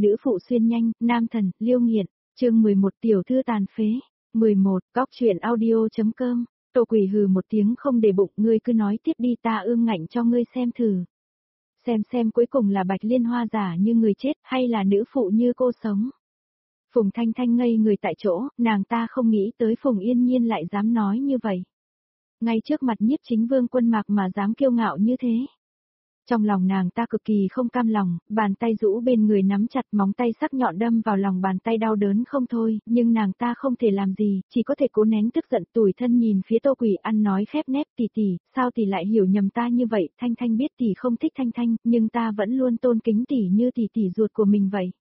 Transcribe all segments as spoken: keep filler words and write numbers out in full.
nữ phụ xuyên nhanh, nam thần, liêu nghiện, chương mười một tiểu thư tàn phế, mười một, góc chuyện audio.com, Tô Quỳ hừ một tiếng không để bụng, ngươi cứ nói tiếp đi, ta ương ngạnh cho ngươi xem thử. Xem xem cuối cùng là Bạch Liên Hoa giả như người chết hay là nữ phụ như cô sống. Phùng Thanh Thanh ngây người tại chỗ, nàng ta không nghĩ tới Phùng Yên Nhiên lại dám nói như vậy. Ngay trước mặt Nhiếp Chính Vương Quân Mạc mà dám kiêu ngạo như thế. Trong lòng nàng ta cực kỳ không cam lòng, bàn tay rũ bên người nắm chặt, móng tay sắc nhọn đâm vào lòng bàn tay đau đớn không thôi, nhưng nàng ta không thể làm gì, chỉ có thể cố nén tức giận, tủi thân nhìn phía Tô Quỳ ăn nói khép nép, tỷ tỷ, sao tỷ lại hiểu nhầm ta như vậy, Thanh Thanh biết tỷ không thích Thanh Thanh, nhưng ta vẫn luôn tôn kính tỷ như tỷ tỷ ruột của mình vậy.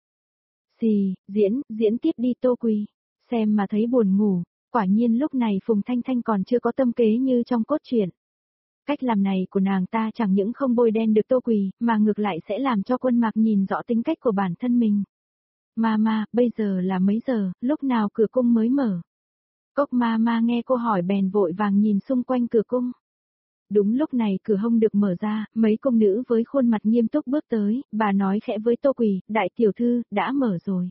Xì, diễn, diễn tiếp đi Tô Quỳ, xem mà thấy buồn ngủ, quả nhiên lúc này Phùng Thanh Thanh còn chưa có tâm kế như trong cốt truyện. Cách làm này của nàng ta chẳng những không bôi đen được Tô Quỳ, mà ngược lại sẽ làm cho Quân Mạc nhìn rõ tính cách của bản thân mình. Mama, bây giờ là mấy giờ, lúc nào cửa cung mới mở? Cốc Mama nghe cô hỏi bèn vội vàng nhìn xung quanh cửa cung. Đúng lúc này cửa hông được mở ra, mấy cung nữ với khuôn mặt nghiêm túc bước tới, bà nói khẽ với Tô Quỳ, đại tiểu thư, đã mở rồi.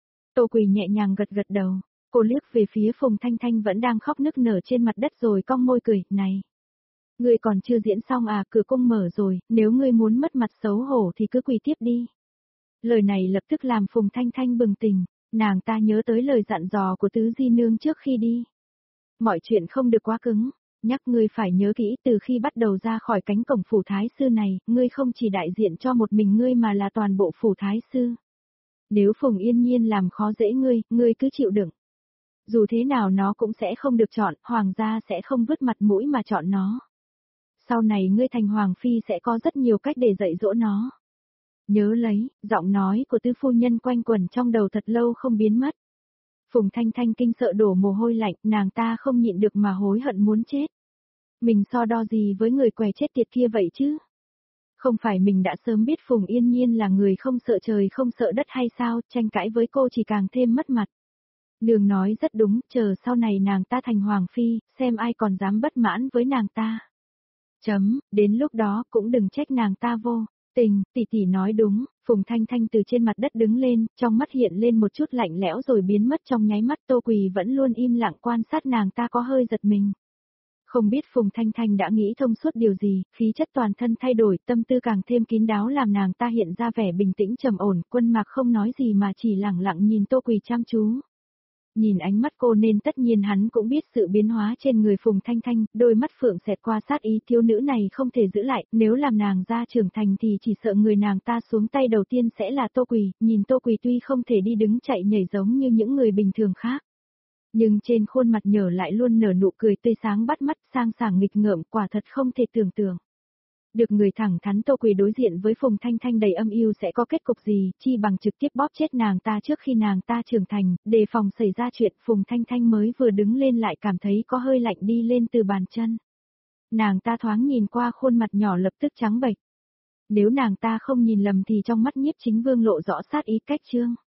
Tô Quỳ nhẹ nhàng gật gật đầu, cô liếc về phía Phùng Thanh Thanh vẫn đang khóc nức nở trên mặt đất rồi cong môi cười, này. Ngươi còn chưa diễn xong à, cửa cung mở rồi, nếu ngươi muốn mất mặt xấu hổ thì cứ quỳ tiếp đi. Lời này lập tức làm Phùng Thanh Thanh bừng tỉnh, nàng ta nhớ tới lời dặn dò của Tứ Di Nương trước khi đi. Mọi chuyện không được quá cứng, nhắc ngươi phải nhớ kỹ từ khi bắt đầu ra khỏi cánh cổng phủ thái sư này, ngươi không chỉ đại diện cho một mình ngươi mà là toàn bộ phủ thái sư. Nếu Phùng Yên Nhiên làm khó dễ ngươi, ngươi cứ chịu đựng. Dù thế nào nó cũng sẽ không được chọn, hoàng gia sẽ không vứt mặt mũi mà chọn nó. Sau này ngươi thành hoàng phi sẽ có rất nhiều cách để dạy dỗ nó. Nhớ lấy, giọng nói của tứ phu nhân quanh quẩn trong đầu thật lâu không biến mất. Phùng Thanh Thanh kinh sợ đổ mồ hôi lạnh, nàng ta không nhịn được mà hối hận muốn chết. Mình so đo gì với người què chết tiệt kia vậy chứ? Không phải mình đã sớm biết Phùng Yên Nhiên là người không sợ trời không sợ đất hay sao, tranh cãi với cô chỉ càng thêm mất mặt. Nương nói rất đúng, chờ sau này nàng ta thành hoàng phi, xem ai còn dám bất mãn với nàng ta. Chấm, đến lúc đó cũng đừng trách nàng ta vô tình, tỷ tỷ nói đúng, Phùng Thanh Thanh từ trên mặt đất đứng lên, trong mắt hiện lên một chút lạnh lẽo rồi biến mất trong nháy mắt. Tô Quỳ vẫn luôn im lặng quan sát nàng ta có hơi giật mình. Không biết Phùng Thanh Thanh đã nghĩ thông suốt điều gì, khí chất toàn thân thay đổi, tâm tư càng thêm kín đáo làm nàng ta hiện ra vẻ bình tĩnh trầm ổn. Quân Mạc không nói gì mà chỉ lặng lặng nhìn Tô Quỳ chăm chú. Nhìn ánh mắt cô nên tất nhiên hắn cũng biết sự biến hóa trên người Phùng Thanh Thanh, đôi mắt phượng xẹt qua sát ý, thiếu nữ này không thể giữ lại, nếu làm nàng ra trưởng thành thì chỉ sợ người nàng ta xuống tay đầu tiên sẽ là Tô Quỳ. Nhìn Tô Quỳ tuy không thể đi đứng chạy nhảy giống như những người bình thường khác, nhưng trên khuôn mặt nhở lại luôn nở nụ cười tươi sáng bắt mắt, sang sảng nghịch ngợm, quả thật không thể tưởng tượng. Được người thẳng thắn Tô Quỳ đối diện với Phùng Thanh Thanh đầy âm yêu sẽ có kết cục gì, chi bằng trực tiếp bóp chết nàng ta trước khi nàng ta trưởng thành, đề phòng xảy ra chuyện. Phùng Thanh Thanh mới vừa đứng lên lại cảm thấy có hơi lạnh đi lên từ bàn chân. Nàng ta thoáng nhìn qua khuôn mặt nhỏ lập tức trắng bệch. Nếu nàng ta không nhìn lầm thì trong mắt Nhiếp Chính Vương lộ rõ sát ý cách trương.